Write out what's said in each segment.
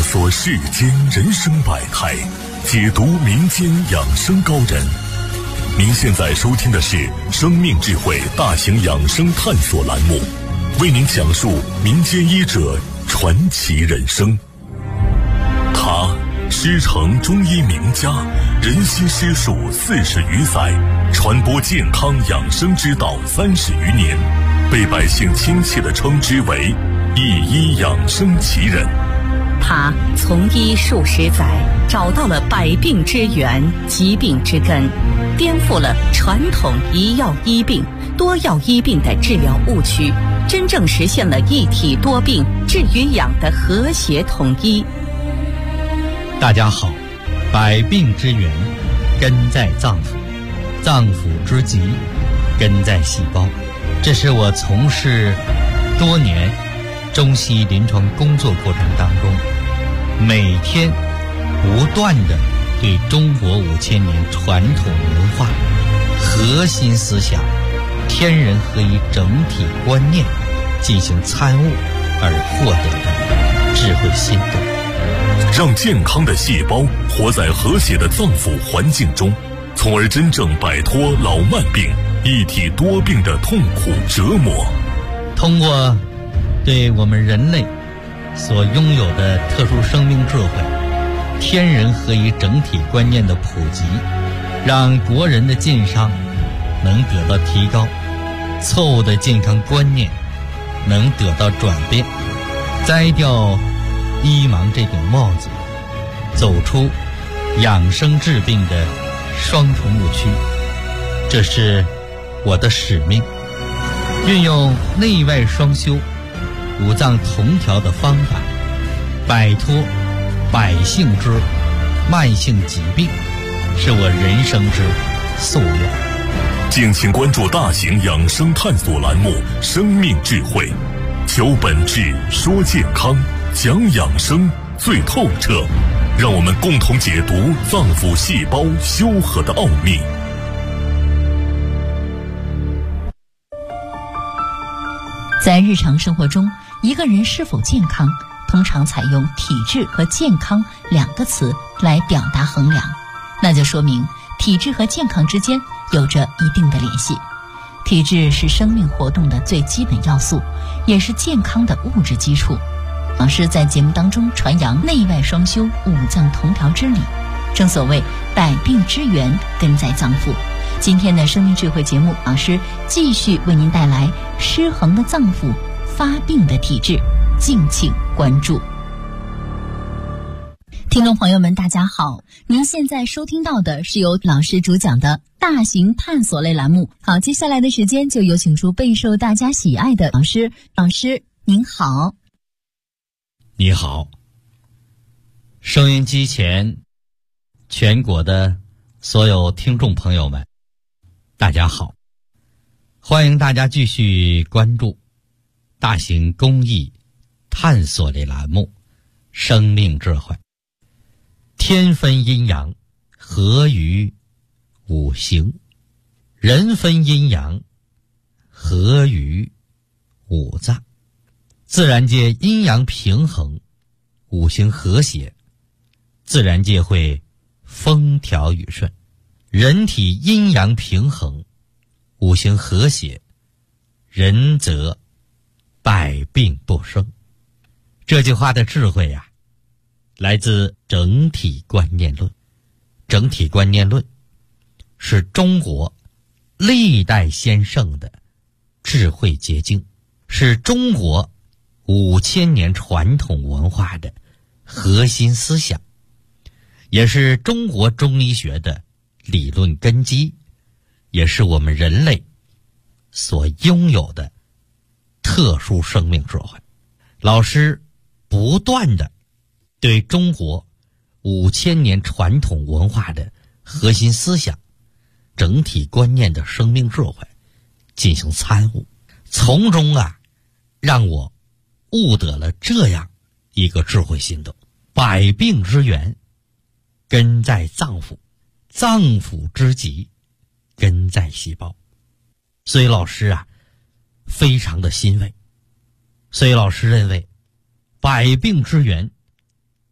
索世间人生百态，解读民间养生高人。您现在收听的是生命智慧大型养生探索栏目，为您讲述民间医者传奇人生。他师承中医名家，人心师术40余载，传播健康养生之道30余年，被百姓亲切地称之为一医养生奇人。 他从医数十载，找到了百病之源、疾病之根，颠覆了传统一药医病、多药医病的治疗误区，真正实现了一体多病、治与养的和谐统一。 大家好，百病之源根在脏腑，脏腑之疾根在细胞。这是我从事多年中西医临床工作过程当中，每天不断地对中国5000年传统文化核心思想天人合一整体观念进行参悟而获得的智慧心得。 让健康的细胞活在和谐的脏腑环境中，从而真正摆脱老慢病、一体多病的痛苦折磨。 通过对我们人类所拥有的特殊生命智慧、天人合一整体观念的普及，让国人的健康能得到提高，错误的健康观念能得到转变，摘掉医盲这顶帽子，走出养生治病的双重误区。这是我的使命，运用内外双修、五脏同调的方法，摆脱百姓之慢性疾病，是我人生之夙愿。 敬请关注大型养生探索栏目《生命智慧》，求本质，说健康，讲养生最透彻，让我们共同解读脏腑细胞修和的奥秘。 在日常生活中，一个人是否健康，通常采用体质和健康2个词来表达衡量，那就说明体质和健康之间有着一定的联系。体质是生命活动的最基本要素，也是健康的物质基础。老师在节目当中传扬内外双修、五脏同调之理，正所谓百病之源根在脏腑。今天的生命智慧节目，老师继续为您带来失衡的脏腑、发病的体质，敬请关注。听众朋友们大家好，您现在收听到的是由老师主讲的大型探索类栏目。好，接下来的时间就有请出备受大家喜爱的老师。老师您好。 你好，收音机前全国的所有听众朋友们大家好，欢迎大家继续关注大型公益探索类栏目《生命智慧》。天分阴阳，合于五行；人分阴阳，合于五脏。自然界阴阳平衡，五行和谐，自然界会风调雨顺。人体阴阳平衡，五行和谐，人则百病不生。这句话的智慧呀，来自整体观念论。整体观念论是中国历代先圣的智慧结晶，是中国5000年传统文化的核心思想，也是中国中医学的理论根基，也是我们人类所拥有的特殊生命智慧。老师不断地对中国5000年传统文化的核心思想、整体观念的生命智慧进行参悟，从中让我悟得了这样一个智慧心得：百病之源根在脏腑，脏腑之疾根在细胞。所以老师非常的欣慰。所以老师认为百病之源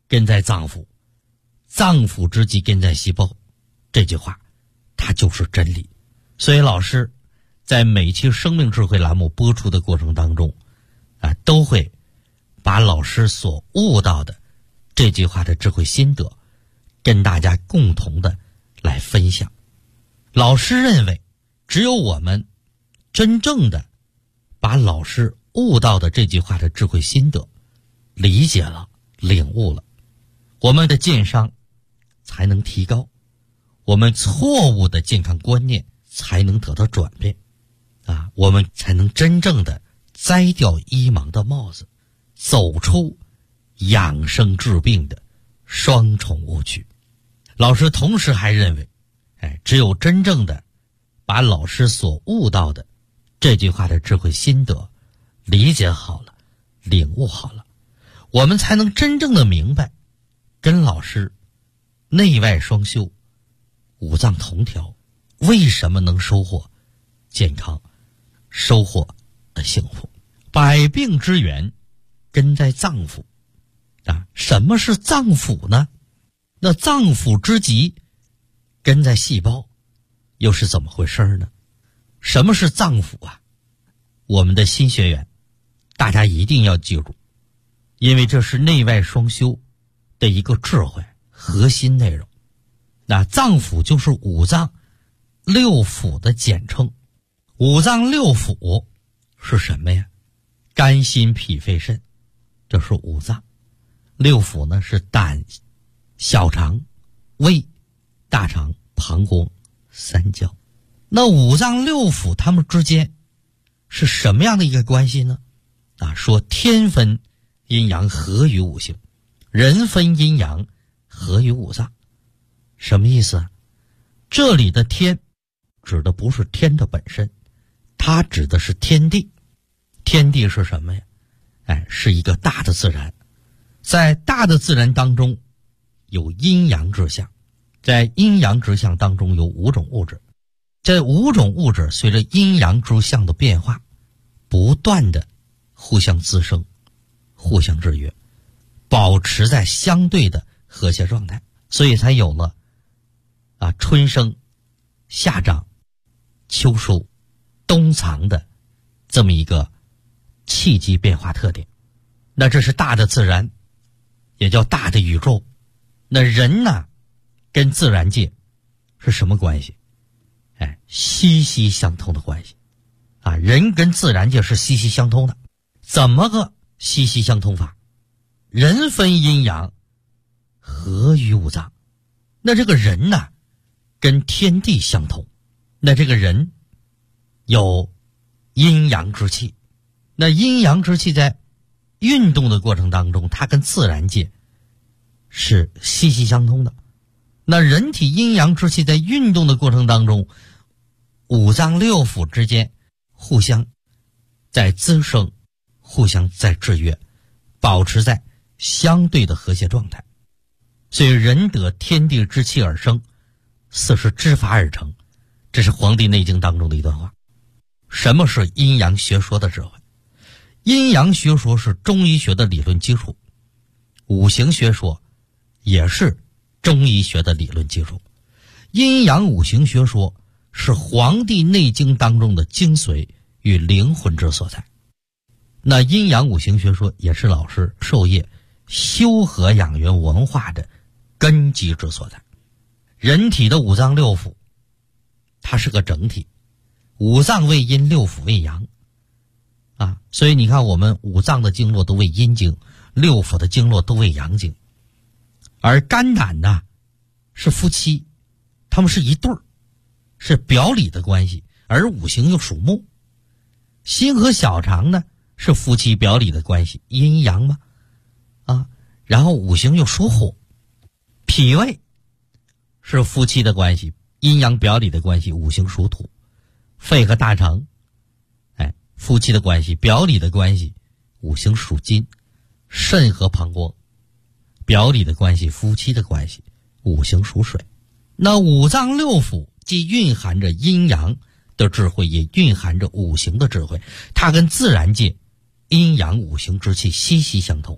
根在脏腑，脏腑之机根在细胞，这句话它就是真理。所以老师在每期生命智慧栏目播出的过程当中都会把老师所悟到的这句话的智慧心得跟大家共同的来分享。老师认为，只有我们真正的把老师悟到的这句话的智慧心得理解了、领悟了，我们的健商才能提高，我们错误的健康观念才能得到转变我们才能真正的摘掉医盲的帽子，走出养生治病的双重误区。老师同时还认为，只有真正的把老师所悟到的这句话的智慧心得理解好了、领悟好了，我们才能真正的明白，跟老师内外双修、五脏同调，为什么能收获健康，收获幸福。百病之源根在脏腑什么是脏腑呢？那脏腑之极根在细胞，又是怎么回事呢？什么是脏腑我们的新学员大家一定要记住，因为这是内外双修的一个智慧核心内容。那脏腑就是五脏六腑的简称。五脏六腑是什么呀？肝心脾肺肾，这是五脏。六腑呢是胆、小肠、胃、大肠、膀胱、三焦。那五脏六腑它们之间是什么样的一个关系呢？说天分阴阳合于五行，人分阴阳合于五脏。什么意思这里的天指的不是天的本身，它指的是天地。天地是什么呀？是一个大的自然。在大的自然当中有阴阳之象，在阴阳之象当中有五种物质，这五种物质随着阴阳之象的变化不断的互相滋生，互相制约，保持在相对的和谐状态，所以才有了春生、夏长、秋收、冬藏的这么一个气机变化特点。那这是大的自然，也叫大的宇宙。那人呢跟自然界是什么关系？息息相通的关系人跟自然界是息息相通的。怎么个息息相通法？人分阴阳合于五脏。那这个人呢跟天地相通，那这个人有阴阳之气。那阴阳之气在运动的过程当中，它跟自然界是息息相通的。那人体阴阳之气在运动的过程当中，五脏六腑之间互相在滋生，互相在制约，保持在相对的和谐状态。所以人得天地之气而生，四时之法而成，这是《黄帝内经》当中的一段话。什么是阴阳学说的智慧？阴阳学说是中医学的理论基础，五行学说也是中医学的理论基础。阴阳五行学说是《黄帝内经》当中的精髓与灵魂之所在。那阴阳五行学说也是老师授业修和养元文化的根基之所在。人体的五脏六腑它是个整体，五脏为阴，六腑为阳所以你看我们五脏的经络都为阴经，六腑的经络都为阳经。而肝胆呢是夫妻，他们是一对儿，是表里的关系，而五行又属木。心和小肠呢是夫妻表里的关系，阴阳嘛然后五行又属火。脾胃是夫妻的关系，阴阳表里的关系，五行属土。肺和大肠夫妻的关系，表里的关系，五行属金。肾和膀胱表里的关系，夫妻的关系，五行属水。那五脏六腑既蕴含着阴阳的智慧，也蕴含着五行的智慧，它跟自然界阴阳五行之气息息相通。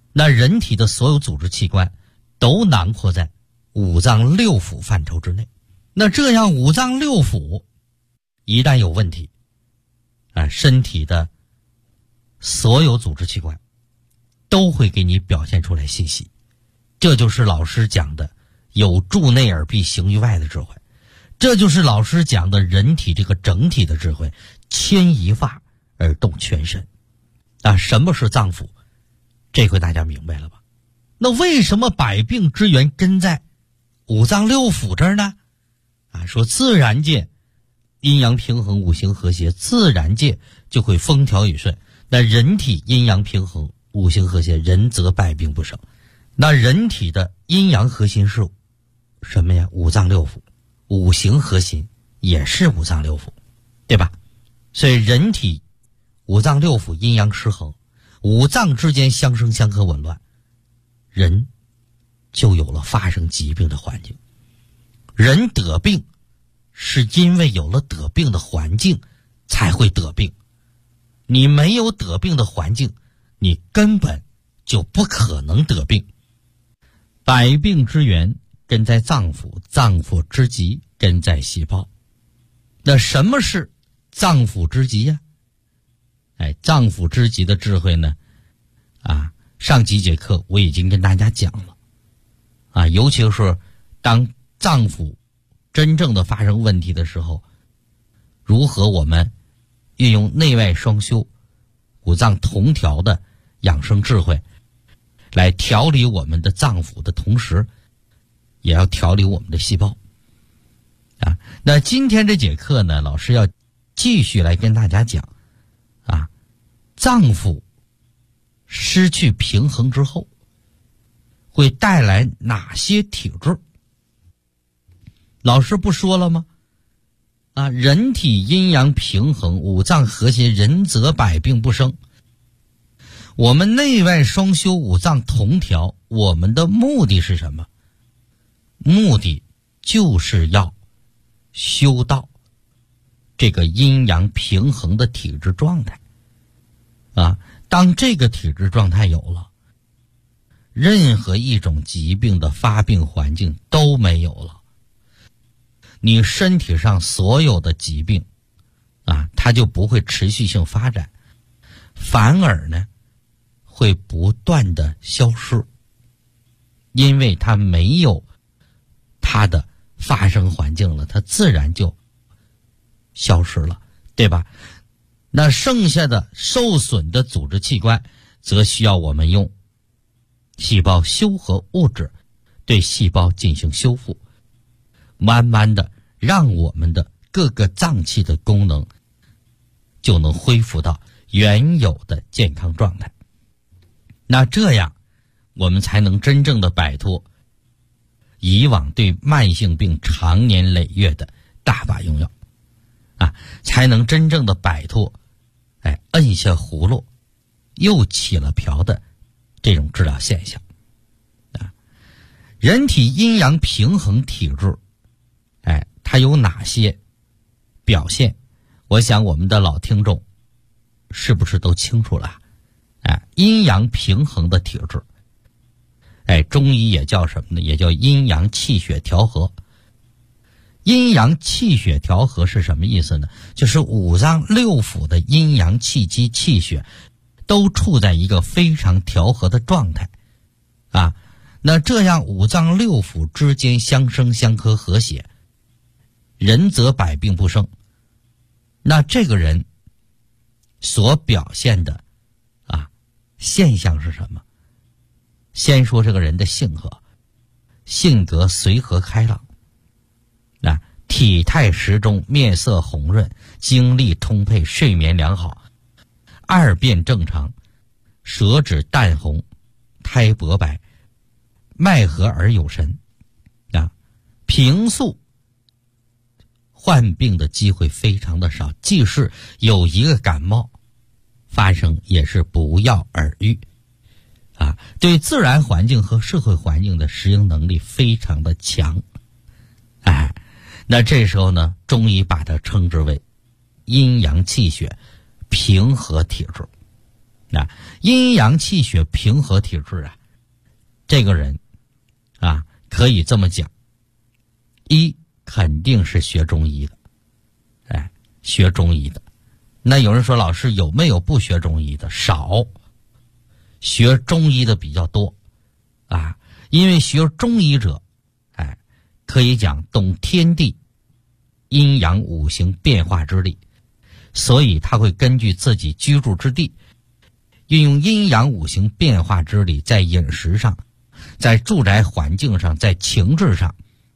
那人体的所有组织器官都囊括在五脏六腑范畴之内。那这样五脏六腑一旦有问题，身体的所有组织器官都会给你表现出来信息。这就是老师讲的有助内而必行于外的智慧，这就是老师讲的人体这个整体的智慧，牵一发而动全身。什么是脏腑？这回大家明白了吧？那为什么百病之源根在五脏六腑这儿呢？说自然界阴阳平衡，五行和谐，自然界就会风调雨顺。那人体阴阳平衡，五行和谐，人则百病不生。那人体的阴阳核心是什么呀？五脏六腑。五行核心也是五脏六腑，对吧？所以人体五脏六腑阴阳失衡，五脏之间相生相克紊乱，人就有了发生疾病的环境。人得病是因为有了得病的环境才会得病，你没有得病的环境，你根本就不可能得病。百病之源根在脏腑，脏腑之极根在细胞。那什么是脏腑之极呀？脏腑之极的智慧呢？上几节课我已经跟大家讲了。尤其是当脏腑真正的发生问题的时候，如何我们运用内外双修、五脏同调的养生智慧，来调理我们的脏腑的同时，也要调理我们的细胞。那今天这节课呢，老师要继续来跟大家讲脏腑失去平衡之后会带来哪些体质。老师不说了吗？人体阴阳平衡，五脏和谐，人则百病不生。我们内外双修，五脏同调，我们的目的是什么？目的就是要修到这个阴阳平衡的体质状态。当这个体质状态有了，任何一种疾病的发病环境都没有了。你身体上所有的疾病它就不会持续性发展，反而呢会不断的消失，因为它没有它的发生环境了，它自然就消失了，对吧？那剩下的受损的组织器官则需要我们用细胞修合物质对细胞进行修复，慢慢的让我们的各个脏器的功能就能恢复到原有的健康状态。那这样我们才能真正的摆脱以往对慢性病长年累月的大把用药才能真正的摆脱摁下葫芦又起了瓢的这种治疗现象。人体阴阳平衡体质它有哪些表现？我想我们的老听众是不是都清楚了？阴阳平衡的体质中医也叫什么呢？也叫阴阳气血调和。阴阳气血调和是什么意思呢？就是五脏六腑的阴阳气机气血都处在一个非常调和的状态那这样五脏六腑之间相生相克和谐，人则百病不生。那这个人所表现的现象是什么？先说这个人的性格随和开朗体态适中，面色红润，精力充沛，睡眠良好，二便正常，舌质淡红，苔薄白，脉和而有神平素患病的机会非常的少，即使有一个感冒发生也是不药而愈对自然环境和社会环境的适应能力非常的强那这时候呢，中医把它称之为阴阳气血平和体质阴阳气血平和体质啊，这个人啊，可以这么讲，一肯定是学中医的，学中医的。那有人说，老师有没有不学中医的？少，学中医的比较多啊。因为学中医者，可以讲懂天地阴阳五行变化之力，所以他会根据自己居住之地，运用阴阳五行变化之力，在饮食上，在住宅环境上，在情志上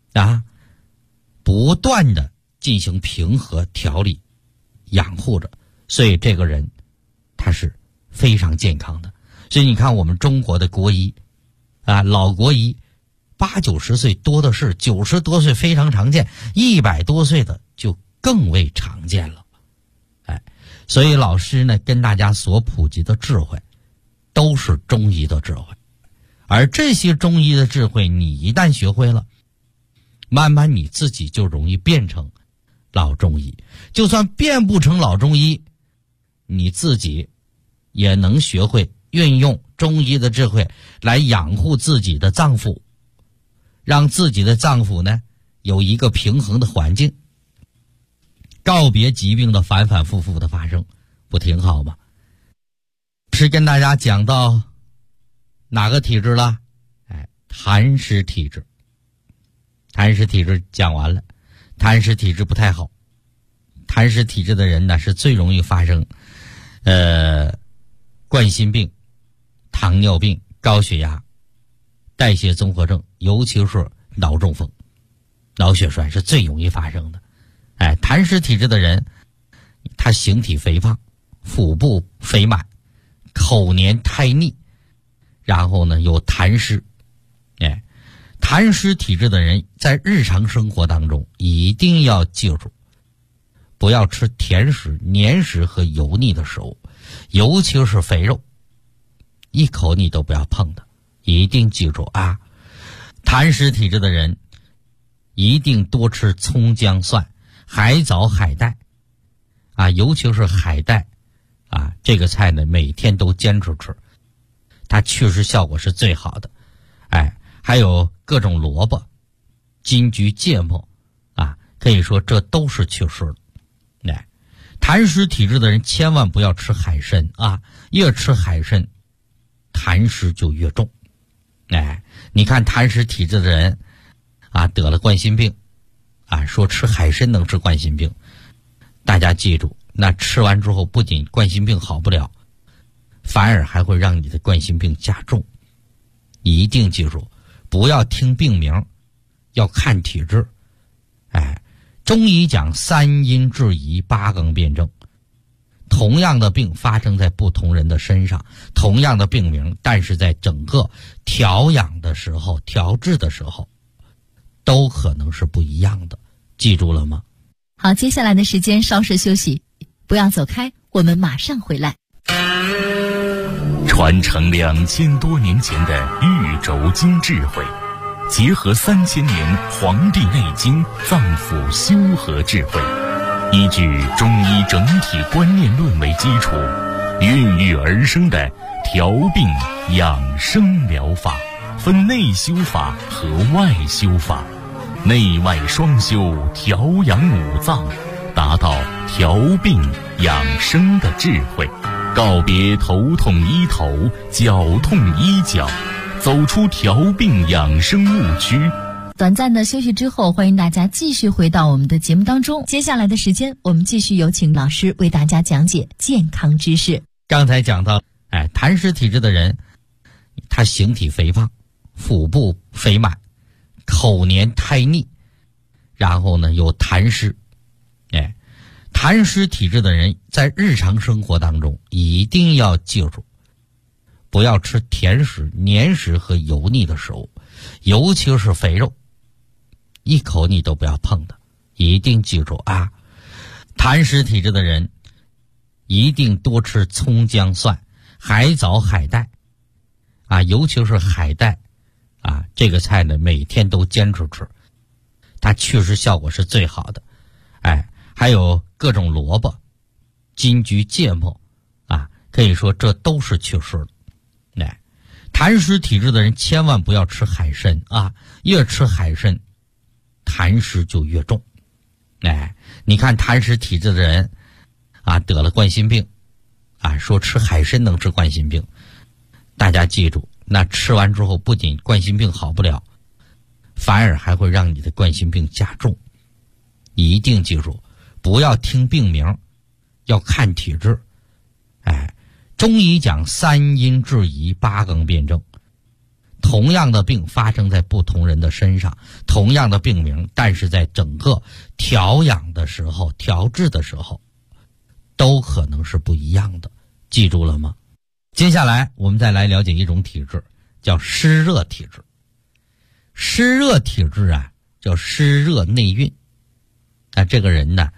不断的进行平和调理养护着，所以这个人他是非常健康的。所以你看我们中国的国医老国医80、90岁多的是，90多岁非常常见，100多岁的就更为常见了。所以老师呢跟大家所普及的智慧都是中医的智慧，而这些中医的智慧你一旦学会了，慢慢你自己就容易变成老中医。就算变不成老中医，你自己也能学会运用中医的智慧来养护自己的脏腑，让自己的脏腑呢有一个平衡的环境，告别疾病的反反复复的发生，不挺好吗？是跟大家讲到哪个体质了？痰湿体质。痰湿体质讲完了，痰湿体质不太好。痰湿体质的人呢是最容易发生冠心病、糖尿病、高血压、代谢综合症，尤其是脑中风、脑血栓是最容易发生的。痰湿体质的人，他形体肥胖，腹部肥满，口黏苔腻，然后呢有痰湿。痰湿体质的人在日常生活当中一定要记住，不要吃甜食、黏食和油腻的食物，尤其是肥肉，一口你都不要碰的，一定记住啊。痰湿体质的人一定多吃葱姜蒜、海藻、海带尤其是海带这个菜呢每天都坚持吃，它确实效果是最好的。还有各种萝卜、金桔、芥末可以说这都是祛湿的。痰湿体质的人千万不要吃海参越吃海参痰湿就越重。你看痰湿体质的人得了冠心病说吃海参能治冠心病，大家记住，那吃完之后不仅冠心病好不了，反而还会让你的冠心病加重。一定记住，不要听病名，要看体质。中医讲3阴治宜8纲辩证，同样的病发生在不同人的身上，同样的病名，但是在整个调养的时候、调治的时候都可能是不一样的，记住了吗？ 好，接下来的时间稍事休息，不要走开，我们马上回来。 传承2000多年前的玉轴经智慧，结合3000年《黄帝内经》脏腑修和智慧，依据中医整体观念论为基础，孕育而生的调病养生疗法，分内修法和外修法，内外双修，调养五脏，达到调病养生的智慧，告别头痛医头、脚痛医脚，走出调病养生误区。 短暂的休息之后，欢迎大家继续回到我们的节目当中。接下来的时间，我们继续有请老师为大家讲解健康知识。 刚才讲到痰湿体质的人，他形体肥胖，腹部肥满，口黏苔腻，然后呢有痰湿。痰湿体质的人在日常生活当中一定要记住，不要吃甜食、黏食和油腻的食物，尤其是肥肉，一口你都不要碰的，一定记住啊。痰湿体质的人一定多吃葱姜蒜、海藻、海带尤其是海带这个菜呢每天都坚持吃，它确实效果是最好的。还有各种萝卜、金桔、芥末可以说这都是去世的。痰湿体质的人千万不要吃海参啊，越吃海参痰湿就越重。你看痰湿体质的人啊，得了冠心病啊，说吃海参能治冠心病，大家记住，那吃完之后不仅冠心病好不了，反而还会让你的冠心病加重。一定记住，不要听病名，要看体质。中医讲三阴治宜，八纲辩证。同样的病发生在不同人的身上，同样的病名，但是在整个调养的时候、调治的时候，都可能是不一样的。记住了吗？接下来我们再来了解一种体质，叫湿热体质。湿热体质啊，叫湿热内蕴。这个人呢，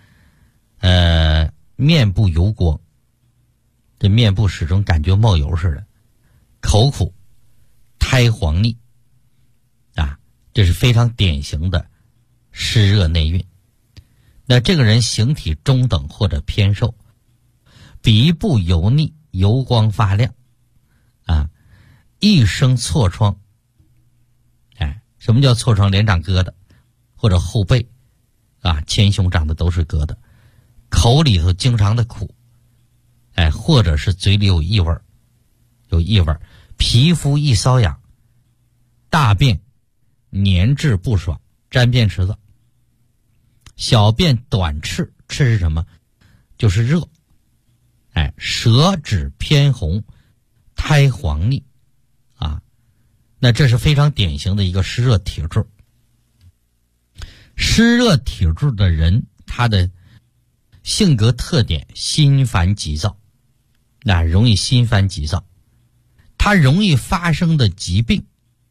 面部油光，这面部始终感觉冒油似的，口苦，苔黄腻啊，这是非常典型的湿热内蕴。那这个人形体中等或者偏瘦，鼻部油腻，油光发亮啊，一生痤疮。什么叫痤疮？脸长疙瘩，或者后背啊，前胸长的都是疙瘩，口里头经常的苦，或者是嘴里有异味，皮肤易瘙痒，大便粘滞不爽，沾便池子，小便短赤，赤是什么？就是热，舌质偏红，苔黄腻啊，那这是非常典型的一个湿热体质。湿热体质的人，他的性格特点心烦急躁，容易心烦急躁。他容易发生的疾病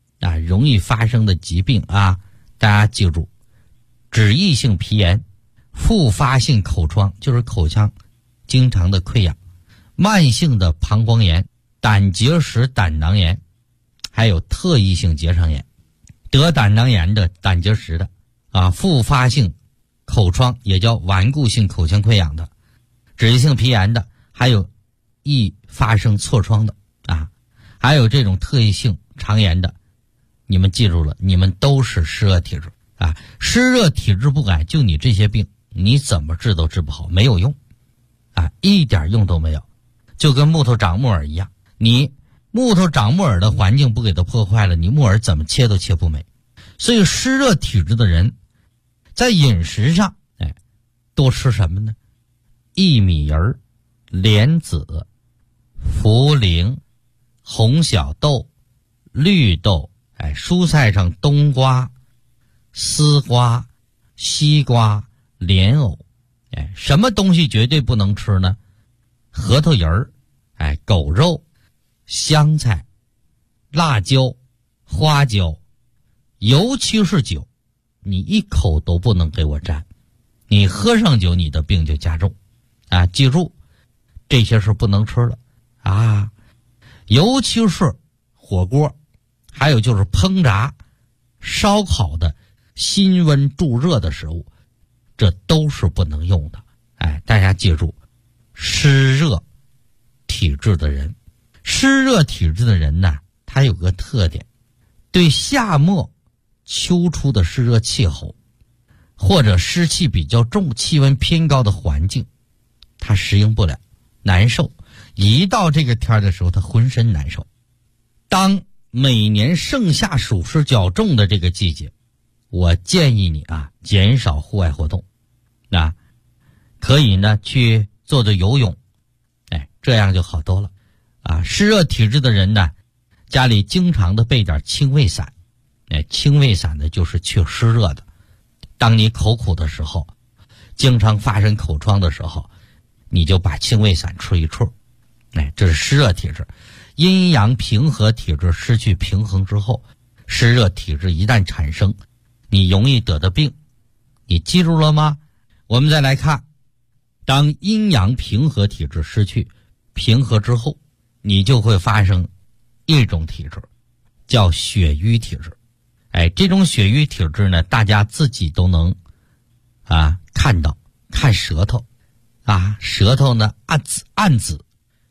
啊，大家记住，脂溢性皮炎、复发性口疮，就是口腔经常的溃疡，慢性的膀胱炎、胆结石、胆囊炎，还有特异性结肠炎。得胆囊炎的、胆结石的啊，复发性口疮也叫顽固性口腔溃疡的，脂溢性皮炎的，还有易发生痤疮的啊，还有这种特异性肠炎的，你们记住了，你们都是湿热体质啊。湿热体质不改，就你这些病，你怎么治都治不好，没有用啊，一点用都没有。就跟木头长木耳一样，你木头长木耳的环境不给它破坏了，你木耳怎么切都切不美。所以湿热体质的人在饮食上多吃什么呢？薏米仁、莲子、茯苓、红小豆、绿豆，蔬菜上冬瓜、丝瓜、西瓜、莲藕，什么东西绝对不能吃呢？核桃仁、狗肉、香菜、辣椒、花椒，尤其是酒，你一口都不能给我沾，你喝上酒，你的病就加重啊！记住，这些是不能吃的啊，尤其是火锅，还有就是烹炸、烧烤的辛温助热的食物，这都是不能用的。大家记住，湿热体质的人，呢，他有个特点，对夏末秋初的湿热气候或者湿气比较重、气温偏高的环境，他适应不了，难受。一到这个天的时候，他浑身难受。当每年盛夏暑湿较重的这个季节，我建议你啊，减少户外活动，可以呢去做做游泳，这样就好多了啊。湿热体质的人呢，家里经常的备点清胃散，清胃散呢就是去湿热的。当你口苦的时候，经常发生口疮的时候，你就把清胃散吃一吃，这是湿热体质。阴阳平和体质失去平衡之后，湿热体质一旦产生，你容易得的病，你记住了吗？我们再来看，当阴阳平和体质失去平和之后，你就会发生一种体质，叫血瘀体质。这种血瘀体质呢，大家自己都能看到，看舌头啊，舌头呢暗紫，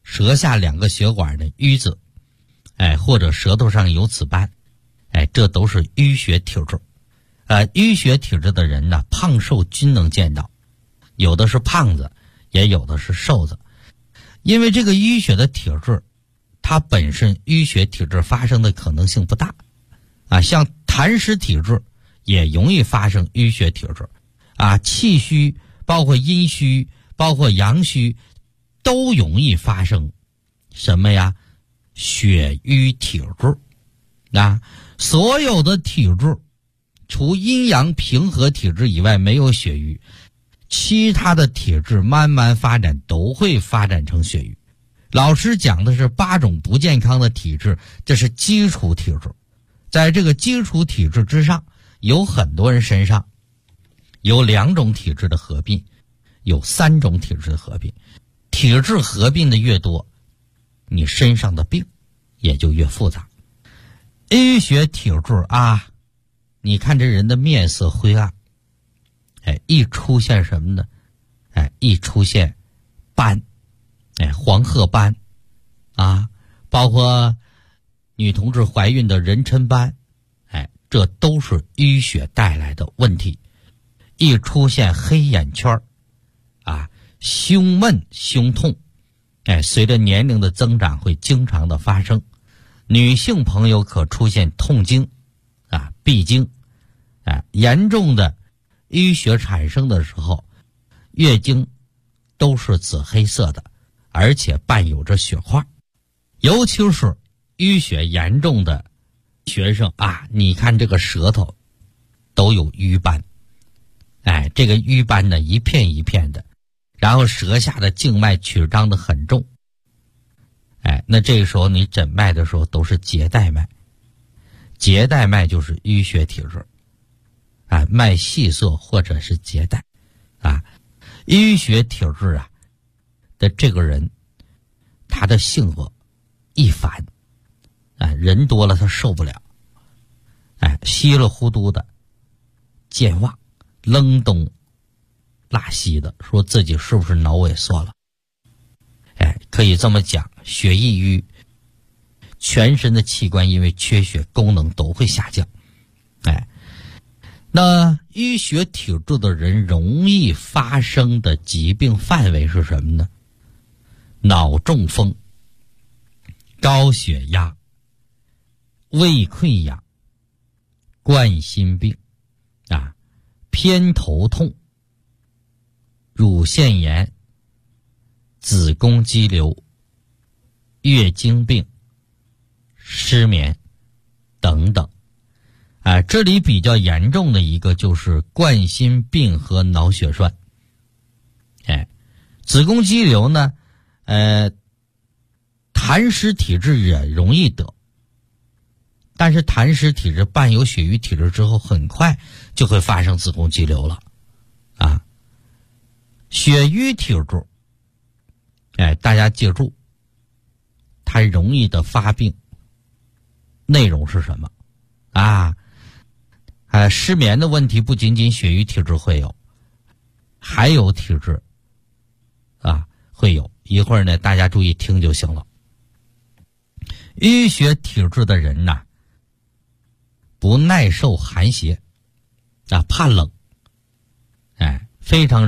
舌下2个血管的瘀子，或者舌头上有紫斑，这都是淤血体质。淤血体质的人呢，胖瘦均能见到，有的是胖子，也有的是瘦子。因为这个淤血的体质，它本身淤血体质发生的可能性不大，像痰湿体质也容易发生淤血体质，气虚，包括阴虚，包括阳虚，都容易发生什么呀？血瘀体质。所有的体质，除阴阳平和体质以外没有血瘀，其他的体质慢慢发展都会发展成血瘀。老师讲的是8种不健康的体质，这是基础体质。在这个基础体质之上，有很多人身上有2种体质的合并，有3种体质的合并。体质合并的越多，你身上的病也就越复杂。淤血体质你看这人的面色灰暗，一出现什么呢？一出现斑，黄褐斑，包括女同志怀孕的妊娠斑，这都是淤血带来的问题。一出现黑眼圈，胸闷胸痛，随着年龄的增长会经常的发生。女性朋友可出现痛经，闭经，严重的淤血产生的时候，月经都是紫黑色的，而且伴有着血块。尤其是淤血严重的学生你看这个舌头都有瘀斑，这个瘀斑呢一片一片的，然后舌下的静脉曲张的很重，那这个时候你诊脉的时候都是结带脉，结带脉就是淤血体质，脉细涩或者是结带，淤血体质的这个人，他的性格易烦，人多了他受不了，稀里糊涂的，健忘，愣东拉西的，说自己是不是脑萎缩了？可以这么讲，血易瘀，全身的器官因为缺血功能都会下降。那淤血体质的人容易发生的疾病范围是什么呢？脑中风、高血压、胃溃疡、冠心病偏头痛、乳腺炎、子宫肌瘤、月经病、失眠等等。这里比较严重的一个就是冠心病和脑血栓。子宫肌瘤呢，痰湿体质也容易得，但是痰湿体质伴有血瘀体质之后，很快就会发生子宫肌瘤了。血瘀体质，大家记住，它容易的发病内容是什么？失眠的问题不仅仅血瘀体质会有，还有体质会有。一会儿呢，大家注意听就行了。淤血体质的人不耐受寒邪，怕冷，非常